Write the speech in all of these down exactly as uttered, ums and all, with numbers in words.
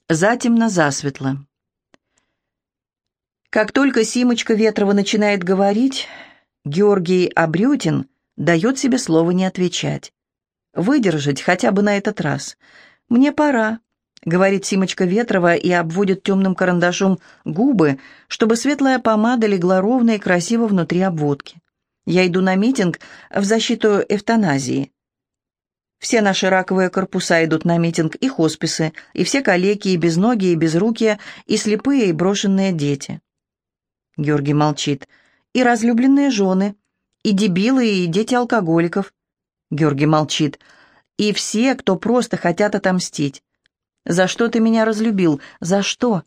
Затемно-засветло. Как только Симочка Ветрова начинает говорить, Георгий Абрютин дает себе слово не отвечать. Выдержать хотя бы на этот раз. «Мне пора», — говорит Симочка Ветрова и обводит темным карандашом губы, чтобы светлая помада легла ровно и красиво внутри обводки. «Я иду на митинг в защиту эвтаназии». Все наши раковые корпуса идут на митинг, и хосписы, и все калеки, и безногие, и безрукие, и слепые, и брошенные дети. Георгий молчит. «И разлюбленные жены, и дебилы, и дети алкоголиков». Георгий молчит. «И все, кто просто хотят отомстить». «За что ты меня разлюбил? За что?»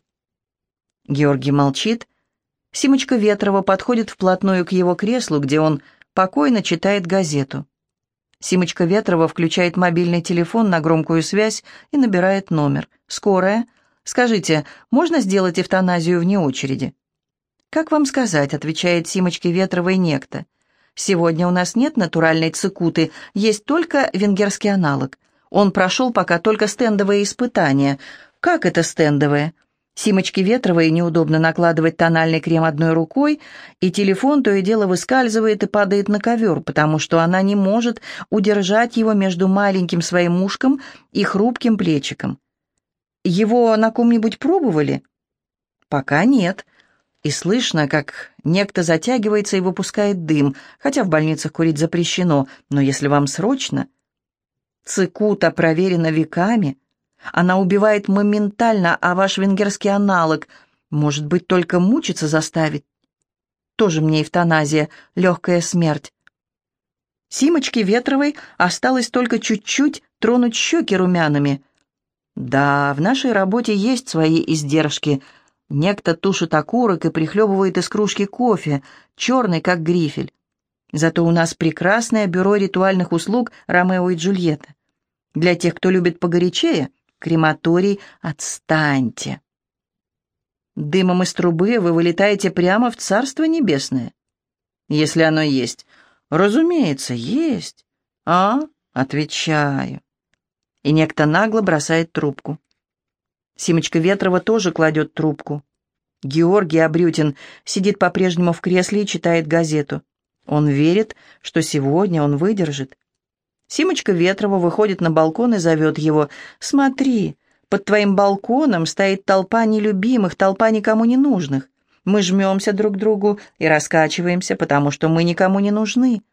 Георгий молчит. Симочка Ветрова подходит вплотную к его креслу, где он покойно читает газету. Симочка Ветрова включает мобильный телефон на громкую связь и набирает номер. «Скорая? Скажите, можно сделать эвтаназию вне очереди?» «Как вам сказать?» — отвечает Симочке Ветровой некто. «Сегодня у нас нет натуральной цикуты, есть только венгерский аналог. Он прошел пока только стендовые испытания». «Как это стендовые?» Симочке Ветровой неудобно накладывать тональный крем одной рукой, и телефон то и дело выскальзывает и падает на ковер, потому что она не может удержать его между маленьким своим ушком и хрупким плечиком. «Его на ком-нибудь пробовали?» «Пока нет». И слышно, как некто затягивается и выпускает дым, хотя в больницах курить запрещено, но если вам срочно... Цикута проверена веками. Она убивает моментально, а ваш венгерский аналог, может быть, только мучиться заставить. Тоже мне эвтаназия, легкая смерть. Симочке Ветровой осталось только чуть-чуть тронуть щеки румянами. Да, в нашей работе есть свои издержки. Некто тушит окурок и прихлебывает из кружки кофе, черный, как грифель. Зато у нас прекрасное бюро ритуальных услуг «Ромео и Джульетта». Для тех, кто любит погорячее, крематорий «Отстаньте». Дымом из трубы вы вылетаете прямо в Царство Небесное. Если оно есть. Разумеется, есть. А? Отвечаю. И некто нагло бросает трубку. Симочка Ветрова тоже кладет трубку. Георгий Абрютин сидит по-прежнему в кресле и читает газету. Он верит, что сегодня он выдержит. Симочка Ветрова выходит на балкон и зовет его. «Смотри, под твоим балконом стоит толпа нелюбимых, толпа никому не нужных. Мы жмемся друг к другу и раскачиваемся, потому что мы никому не нужны».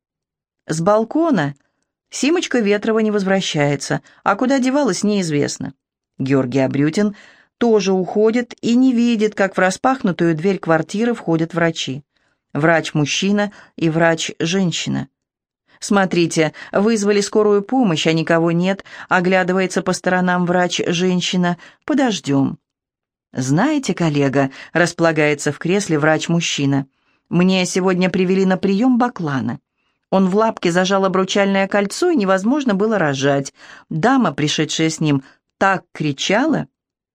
С балкона Симочка Ветрова не возвращается, а куда девалась, неизвестно. Георгий Абрютин тоже уходит и не видит, как в распахнутую дверь квартиры входят врачи. Врач-мужчина и врач-женщина. «Смотрите, вызвали скорую помощь, а никого нет», — оглядывается по сторонам врач-женщина. «Подождем». «Знаете, коллега», — располагается в кресле врач-мужчина, «мне сегодня привели на прием баклана. Он в лапке зажал обручальное кольцо, и невозможно было рожать. Дама, пришедшая с ним, так кричала».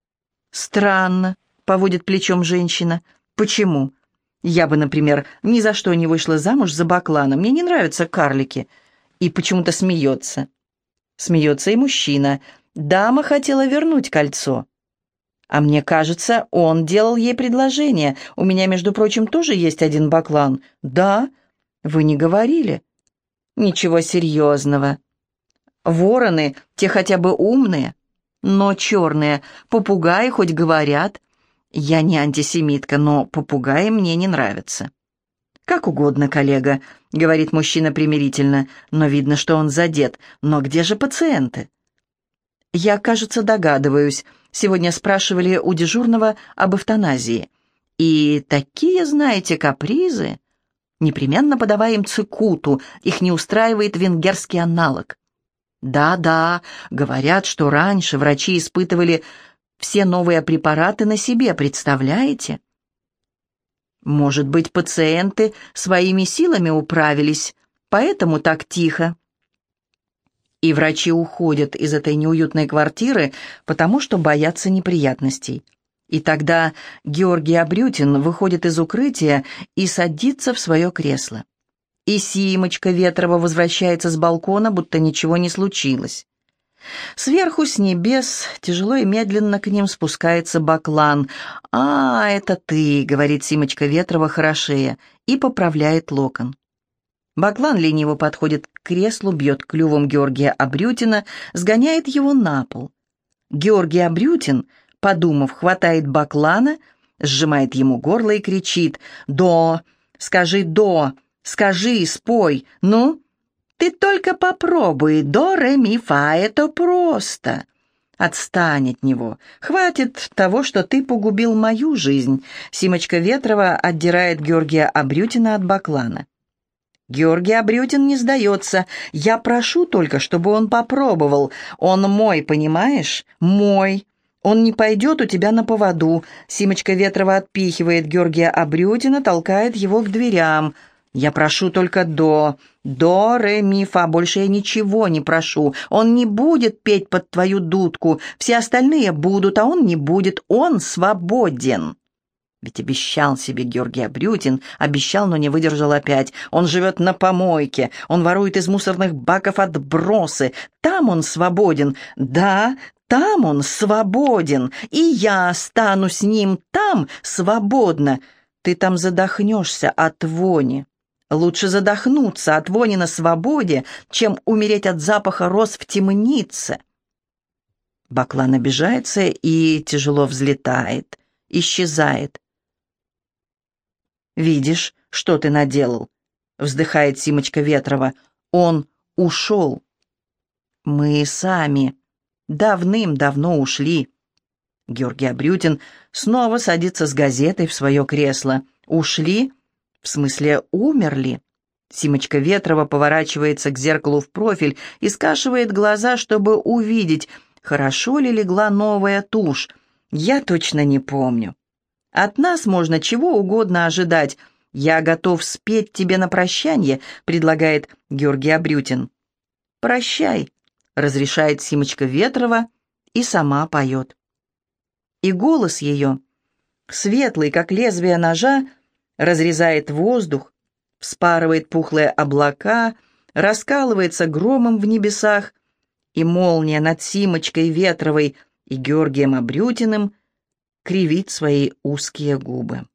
«Странно», — поводит плечом женщина. «Почему? Я бы, например, ни за что не вышла замуж за баклана. Мне не нравятся карлики». И почему-то смеется. Смеется и мужчина. Дама хотела вернуть кольцо. А мне кажется, он делал ей предложение. У меня, между прочим, тоже есть один баклан. Да? Вы не говорили? Ничего серьезного. Вороны, те хотя бы умные, но черные. Попугаи хоть говорят. Я не антисемитка, но попугаи мне не нравятся. «Как угодно, коллега», — говорит мужчина примирительно, но видно, что он задет. «Но где же пациенты?» «Я, кажется, догадываюсь. Сегодня спрашивали у дежурного об эвтаназии. И такие, знаете, капризы. Непременно подавай им цикуту, их не устраивает венгерский аналог». «Да-да, говорят, что раньше врачи испытывали все новые препараты на себе, представляете?» «Может быть, пациенты своими силами управились, поэтому так тихо». И врачи уходят из этой неуютной квартиры, потому что боятся неприятностей. И тогда Георгий Абрютин выходит из укрытия и садится в свое кресло. И Симочка Ветрова возвращается с балкона, будто ничего не случилось. Сверху с небес тяжело и медленно к ним спускается Баклан. «А, это ты», — говорит Симочка Ветрова хорошея, и поправляет локон. Баклан лениво подходит к креслу, бьет клювом Георгия Абрютина, сгоняет его на пол. Георгий Абрютин, подумав, хватает Баклана, сжимает ему горло и кричит: «До! Скажи «до», скажи, спой, ну, ты только попробуй, до, ре, ми, фа, это просто». Отстань от него. Хватит того, что ты погубил мою жизнь. Симочка Ветрова отдирает Георгия Абрютина от Баклана. Георгий Абрютин не сдается. Я прошу только, чтобы он попробовал. Он мой, понимаешь? Мой. Он не пойдет у тебя на поводу. Симочка Ветрова отпихивает Георгия Абрютина, толкает его к дверям. Я прошу только до. До, ре, ми, фа. Больше я ничего не прошу. Он не будет петь под твою дудку. Все остальные будут, а он не будет. Он свободен. Ведь обещал себе Георгий Абрютин, обещал, но не выдержал опять. Он живет на помойке, он ворует из мусорных баков отбросы. Там он свободен. Да, там он свободен. И я стану с ним там свободно. Ты там задохнешься от вони. Лучше задохнуться от вони на свободе, чем умереть от запаха роз в темнице. Баклан обижается и тяжело взлетает, исчезает. «Видишь, что ты наделал?» — вздыхает Симочка Ветрова. «Он ушел. Мы сами давным-давно ушли». Георгий Абрютин снова садится с газетой в свое кресло. «Ушли? В смысле, умерли?» Симочка Ветрова поворачивается к зеркалу в профиль и скашивает глаза, чтобы увидеть, хорошо ли легла новая тушь. «Я точно не помню. От нас можно чего угодно ожидать. Я готов спеть тебе на прощанье», — предлагает Георгий Абрютин. «Прощай», — разрешает Симочка Ветрова и сама поет. И голос ее, светлый, как лезвие ножа, разрезает воздух, вспарывает пухлые облака, раскалывается громом в небесах, и молния над Симочкой Ветровой и Георгием Абрютиным кривит свои узкие губы.